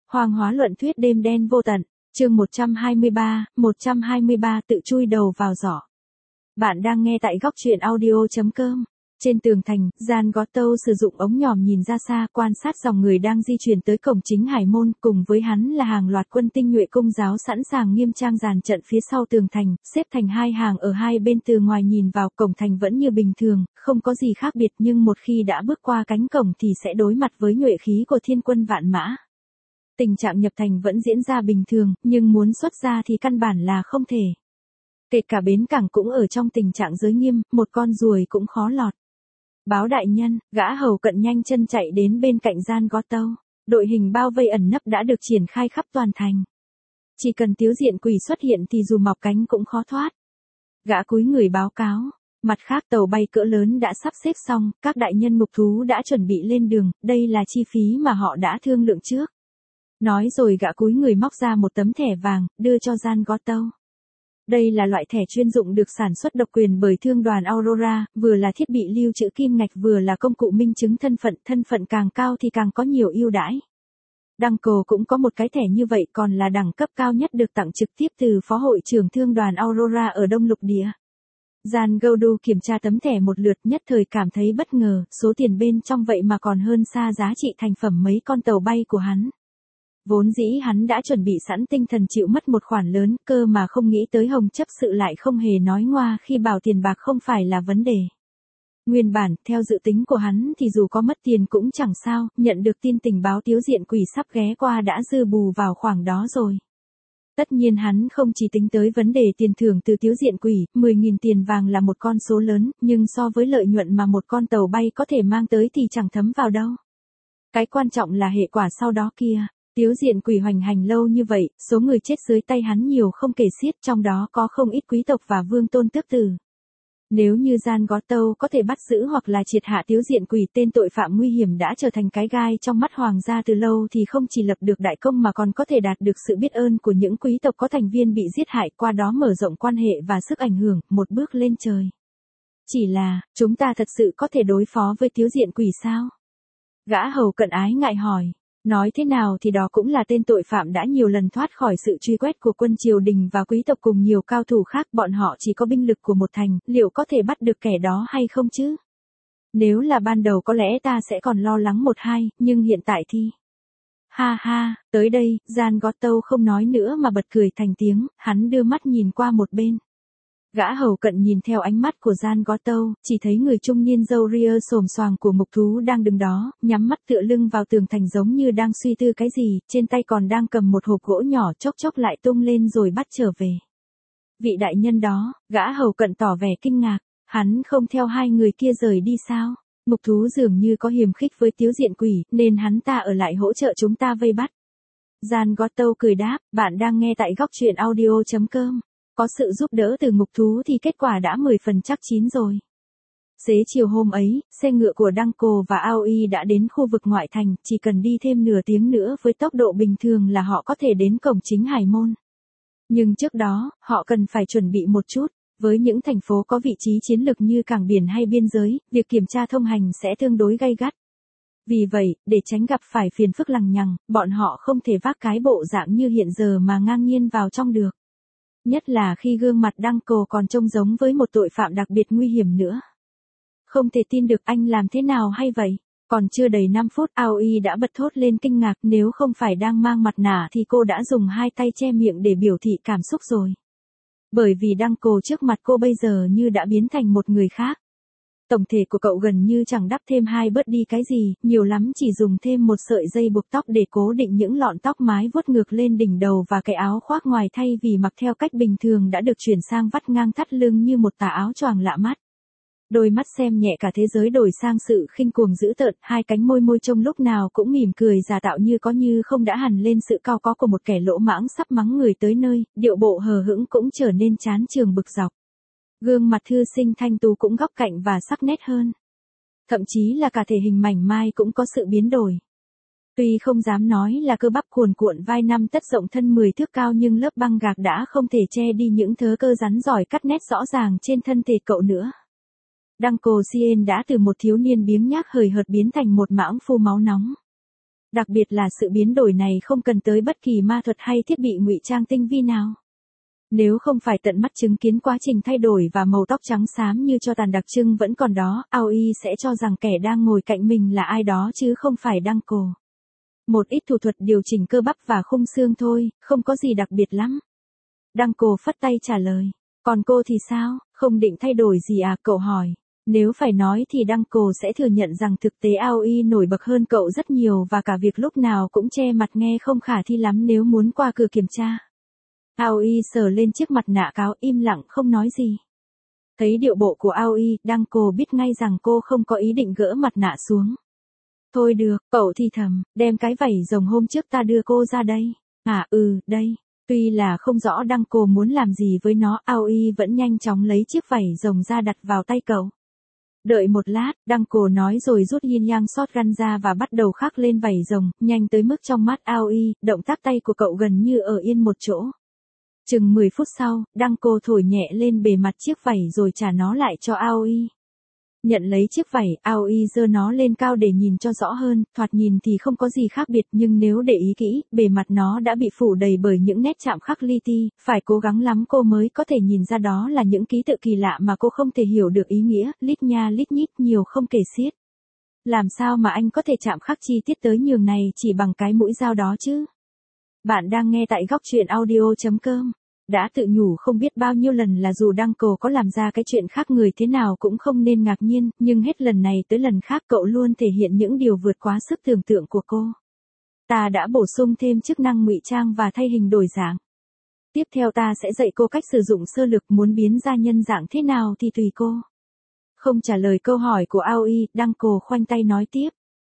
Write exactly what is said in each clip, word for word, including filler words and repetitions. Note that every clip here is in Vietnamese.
Hoang hóa luận thuyết đêm đen vô tận, chương một trăm hai mươi ba, một trăm hai mươi ba tự chui đầu vào giỏ. Bạn đang nghe tại góc truyện audio chấm com. Trên tường thành, Gian Goto sử dụng ống nhòm nhìn ra xa quan sát dòng người đang di chuyển tới cổng chính hải môn, cùng với hắn là hàng loạt quân tinh nhuệ công giáo sẵn sàng nghiêm trang dàn trận phía sau tường thành, xếp thành hai hàng ở hai bên. Từ ngoài nhìn vào cổng thành vẫn như bình thường, không có gì khác biệt, nhưng một khi đã bước qua cánh cổng thì sẽ đối mặt với nhuệ khí của thiên quân vạn mã. Tình trạng nhập thành vẫn diễn ra bình thường, nhưng muốn xuất ra thì căn bản là không thể. Kể cả bến cảng cũng ở trong tình trạng giới nghiêm, một con ruồi cũng khó lọt. Báo đại nhân, gã hầu cận nhanh chân chạy đến bên cạnh Gian Goto. Đội hình bao vây ẩn nấp đã được triển khai khắp toàn thành. Chỉ cần Tiếu Diện Quỷ xuất hiện thì dù mọc cánh cũng khó thoát. Gã cúi người báo cáo. Mặt khác, tàu bay cỡ lớn đã sắp xếp xong, các đại nhân ngục thú đã chuẩn bị lên đường, đây là chi phí mà họ đã thương lượng trước. Nói rồi gã cúi người móc ra một tấm thẻ vàng, đưa cho Gian Goto. Đây là loại thẻ chuyên dụng được sản xuất độc quyền bởi thương đoàn Aurora, vừa là thiết bị lưu trữ kim ngạch vừa là công cụ minh chứng thân phận, thân phận càng cao thì càng có nhiều ưu đãi. Danko cũng có một cái thẻ như vậy, còn là đẳng cấp cao nhất được tặng trực tiếp từ phó hội trưởng thương đoàn Aurora ở Đông Lục Địa. Gian Goto kiểm tra tấm thẻ một lượt, nhất thời cảm thấy bất ngờ, số tiền bên trong vậy mà còn hơn xa giá trị thành phẩm mấy con tàu bay của hắn. Vốn dĩ hắn đã chuẩn bị sẵn tinh thần chịu mất một khoản lớn, cơ mà không nghĩ tới Hồng chấp sự lại không hề nói ngoa khi bảo tiền bạc không phải là vấn đề. Nguyên bản, theo dự tính của hắn thì dù có mất tiền cũng chẳng sao, nhận được tin tình báo Tiếu Diện Quỷ sắp ghé qua đã dư bù vào khoảng đó rồi. Tất nhiên hắn không chỉ tính tới vấn đề tiền thưởng từ Tiếu Diện Quỷ, mười nghìn tiền vàng là một con số lớn, nhưng so với lợi nhuận mà một con tàu bay có thể mang tới thì chẳng thấm vào đâu. Cái quan trọng là hệ quả sau đó kia. Tiếu Diện Quỷ hoành hành lâu như vậy, số người chết dưới tay hắn nhiều không kể xiết, trong đó có không ít quý tộc và vương tôn tước tử. Nếu như Gian Goto có thể bắt giữ hoặc là triệt hạ Tiếu Diện Quỷ, tên tội phạm nguy hiểm đã trở thành cái gai trong mắt hoàng gia từ lâu, thì không chỉ lập được đại công mà còn có thể đạt được sự biết ơn của những quý tộc có thành viên bị giết hại, qua đó mở rộng quan hệ và sức ảnh hưởng, một bước lên trời. Chỉ là, chúng ta thật sự có thể đối phó với Tiếu Diện Quỷ sao? Gã hầu cận ái ngại hỏi. Nói thế nào thì đó cũng là tên tội phạm đã nhiều lần thoát khỏi sự truy quét của quân triều đình và quý tộc cùng nhiều cao thủ khác, bọn họ chỉ có binh lực của một thành, liệu có thể bắt được kẻ đó hay không chứ? Nếu là ban đầu có lẽ ta sẽ còn lo lắng một hai, nhưng hiện tại thì... Ha ha, tới đây, Gian Goto không nói nữa mà bật cười thành tiếng, hắn đưa mắt nhìn qua một bên. Gã hầu cận nhìn theo ánh mắt của Gian Goto, chỉ thấy người trung niên râu ria xồm xoàng của ngục thú đang đứng đó, nhắm mắt tựa lưng vào tường thành giống như đang suy tư cái gì, trên tay còn đang cầm một hộp gỗ nhỏ, chốc chốc lại tung lên rồi bắt trở về. Vị đại nhân đó, gã hầu cận tỏ vẻ kinh ngạc, hắn không theo hai người kia rời đi sao? Ngục thú dường như có hiềm khích với Tiếu Diện Quỷ, nên hắn ta ở lại hỗ trợ chúng ta vây bắt. Gian Goto cười đáp, bạn đang nghe tại góc truyện audio chấm com. Có sự giúp đỡ từ ngục thú thì kết quả đã mười phần chắc chín rồi. Xế chiều hôm ấy, xe ngựa của Danko và Aoi đã đến khu vực ngoại thành, chỉ cần đi thêm nửa tiếng nữa với tốc độ bình thường là họ có thể đến cổng chính hải môn. Nhưng trước đó, họ cần phải chuẩn bị một chút. Với những thành phố có vị trí chiến lược như cảng biển hay biên giới, việc kiểm tra thông hành sẽ tương đối gay gắt. Vì vậy, để tránh gặp phải phiền phức lằng nhằng, bọn họ không thể vác cái bộ dạng như hiện giờ mà ngang nhiên vào trong được. Nhất là khi gương mặt Danko còn trông giống với một tội phạm đặc biệt nguy hiểm nữa. Không thể tin được, anh làm thế nào hay vậy? Còn chưa đầy năm phút Aoi đã bật thốt lên kinh ngạc, nếu không phải đang mang mặt nạ thì cô đã dùng hai tay che miệng để biểu thị cảm xúc rồi. Bởi vì Danko trước mặt cô bây giờ như đã biến thành một người khác. Tổng thể của cậu gần như chẳng đắp thêm hai bớt đi cái gì, nhiều lắm chỉ dùng thêm một sợi dây buộc tóc để cố định những lọn tóc mái vuốt ngược lên đỉnh đầu và cái áo khoác ngoài thay vì mặc theo cách bình thường đã được chuyển sang vắt ngang thắt lưng như một tà áo choàng lạ mắt. Đôi mắt xem nhẹ cả thế giới đổi sang sự khinh cuồng dữ tợn, hai cánh môi môi trông lúc nào cũng mỉm cười giả tạo như có như không đã hằn lên sự cao có của một kẻ lỗ mãng sắp mắng người tới nơi, điệu bộ hờ hững cũng trở nên chán chường bực dọc. Gương mặt thư sinh thanh tú cũng góc cạnh và sắc nét hơn. Thậm chí là cả thể hình mảnh mai cũng có sự biến đổi. Tuy không dám nói là cơ bắp cuồn cuộn vai năm tấc rộng thân mười thước cao, nhưng lớp băng gạc đã không thể che đi những thớ cơ rắn giỏi cắt nét rõ ràng trên thân thể cậu nữa. Danko Sien đã từ một thiếu niên biếng nhác hời hợt biến thành một mãng phu máu nóng. Đặc biệt là sự biến đổi này không cần tới bất kỳ ma thuật hay thiết bị ngụy trang tinh vi nào. Nếu không phải tận mắt chứng kiến quá trình thay đổi và màu tóc trắng xám như cho tàn đặc trưng vẫn còn đó, Aoi sẽ cho rằng kẻ đang ngồi cạnh mình là ai đó chứ không phải Danko. Một ít thủ thuật điều chỉnh cơ bắp và khung xương thôi, không có gì đặc biệt lắm. Danko phất tay trả lời. Còn cô thì sao, không định thay đổi gì à, cậu hỏi. Nếu phải nói thì Danko sẽ thừa nhận rằng thực tế Aoi nổi bật hơn cậu rất nhiều và cả việc lúc nào cũng che mặt nghe không khả thi lắm nếu muốn qua cửa kiểm tra. Aoi sờ lên chiếc mặt nạ cáo im lặng không nói gì. Thấy điệu bộ của Aoi, Danko biết ngay rằng cô không có ý định gỡ mặt nạ xuống. Thôi được, cậu thì thầm, đem cái vảy rồng hôm trước ta đưa cô ra đây. À ừ, đây. Tuy là không rõ Danko muốn làm gì với nó, Aoi vẫn nhanh chóng lấy chiếc vảy rồng ra đặt vào tay cậu. Đợi một lát, Danko nói rồi rút yin yang shotgun ra và bắt đầu khắc lên vảy rồng, nhanh tới mức trong mắt Aoi, động tác tay của cậu gần như ở yên một chỗ. Chừng mười phút sau, Danko thổi nhẹ lên bề mặt chiếc vảy rồi trả nó lại cho Aoi. Nhận lấy chiếc vảy, Aoi giơ nó lên cao để nhìn cho rõ hơn, thoạt nhìn thì không có gì khác biệt nhưng nếu để ý kỹ, bề mặt nó đã bị phủ đầy bởi những nét chạm khắc li ti, phải cố gắng lắm cô mới có thể nhìn ra đó là những ký tự kỳ lạ mà cô không thể hiểu được ý nghĩa, lít nha lít nhít nhiều không kể xiết. Làm sao mà anh có thể chạm khắc chi tiết tới nhường này chỉ bằng cái mũi dao đó chứ? Bạn đang nghe tại góc truyện audio chấm com. Đã tự nhủ không biết bao nhiêu lần là dù Danko có làm ra cái chuyện khác người thế nào cũng không nên ngạc nhiên, nhưng hết lần này tới lần khác cậu luôn thể hiện những điều vượt quá sức tưởng tượng của cô. Ta đã bổ sung thêm chức năng ngụy trang và thay hình đổi dạng. Tiếp theo ta sẽ dạy cô cách sử dụng sơ lực, muốn biến ra nhân dạng thế nào thì tùy cô. Không trả lời câu hỏi của Aoi, Danko khoanh tay nói tiếp.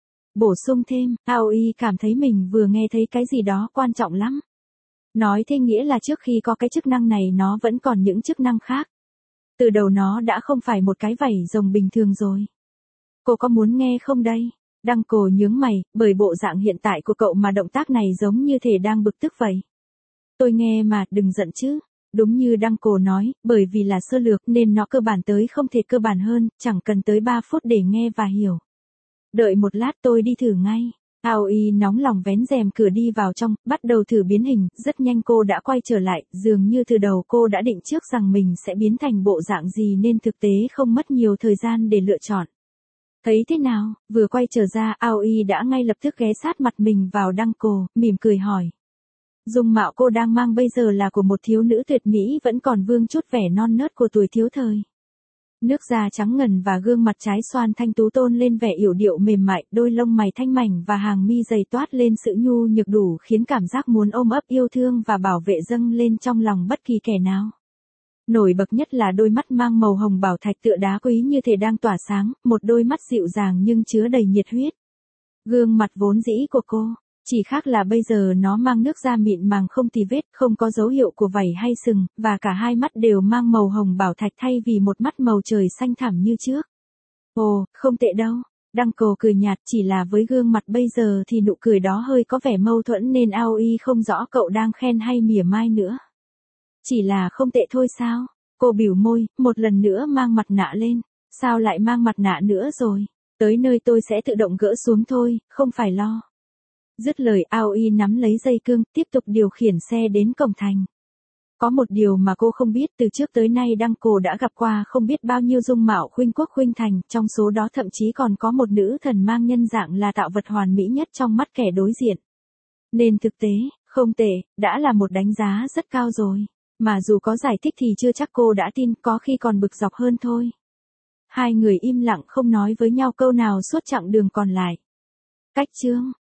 Bổ sung thêm, Aoi cảm thấy mình vừa nghe thấy cái gì đó quan trọng lắm. Nói thế nghĩa là trước khi có cái chức năng này nó vẫn còn những chức năng khác. Từ đầu nó đã không phải một cái vảy rồng bình thường rồi. Cô có muốn nghe không đây? Danko nhướng mày, bởi bộ dạng hiện tại của cậu mà động tác này giống như thể đang bực tức vậy. Tôi nghe mà, đừng giận chứ. Đúng như Danko nói, bởi vì là sơ lược nên nó cơ bản tới không thể cơ bản hơn, chẳng cần tới ba phút để nghe và hiểu. Đợi một lát tôi đi thử ngay. Aoi nóng lòng vén rèm cửa đi vào trong, bắt đầu thử biến hình, rất nhanh cô đã quay trở lại, dường như từ đầu cô đã định trước rằng mình sẽ biến thành bộ dạng gì nên thực tế không mất nhiều thời gian để lựa chọn. Thấy thế nào, vừa quay trở ra Aoi đã ngay lập tức ghé sát mặt mình vào Danko, mỉm cười hỏi. Dung mạo cô đang mang bây giờ là của một thiếu nữ tuyệt mỹ vẫn còn vương chút vẻ non nớt của tuổi thiếu thời. Nước da trắng ngần và gương mặt trái xoan thanh tú tôn lên vẻ yểu điệu mềm mại, đôi lông mày thanh mảnh và hàng mi dày toát lên sự nhu nhược đủ khiến cảm giác muốn ôm ấp yêu thương và bảo vệ dâng lên trong lòng bất kỳ kẻ nào. Nổi bật nhất là đôi mắt mang màu hồng bảo thạch tựa đá quý như thể đang tỏa sáng, một đôi mắt dịu dàng nhưng chứa đầy nhiệt huyết. Gương mặt vốn dĩ của cô, chỉ khác là bây giờ nó mang nước da mịn màng không tì vết, không có dấu hiệu của vảy hay sừng, và cả hai mắt đều mang màu hồng bảo thạch thay vì một mắt màu trời xanh thẳm như trước. Ồ, không tệ đâu. Danko cười nhạt, chỉ là với gương mặt bây giờ thì nụ cười đó hơi có vẻ mâu thuẫn nên Aoi không rõ cậu đang khen hay mỉa mai nữa. Chỉ là không tệ thôi sao? Cô bĩu môi, một lần nữa mang mặt nạ lên. Sao lại mang mặt nạ nữa rồi? Tới nơi tôi sẽ tự động gỡ xuống thôi, không phải lo. Dứt lời Aoi nắm lấy dây cương, tiếp tục điều khiển xe đến cổng thành. Có một điều mà cô không biết, từ trước tới nay Danko đã gặp qua không biết bao nhiêu dung mạo khuynh quốc khuynh thành, trong số đó thậm chí còn có một nữ thần mang nhân dạng là tạo vật hoàn mỹ nhất trong mắt kẻ đối diện. Nên thực tế, không tệ, đã là một đánh giá rất cao rồi. Mà dù có giải thích thì chưa chắc cô đã tin, có khi còn bực dọc hơn thôi. Hai người im lặng không nói với nhau câu nào suốt chặng đường còn lại. Cách chương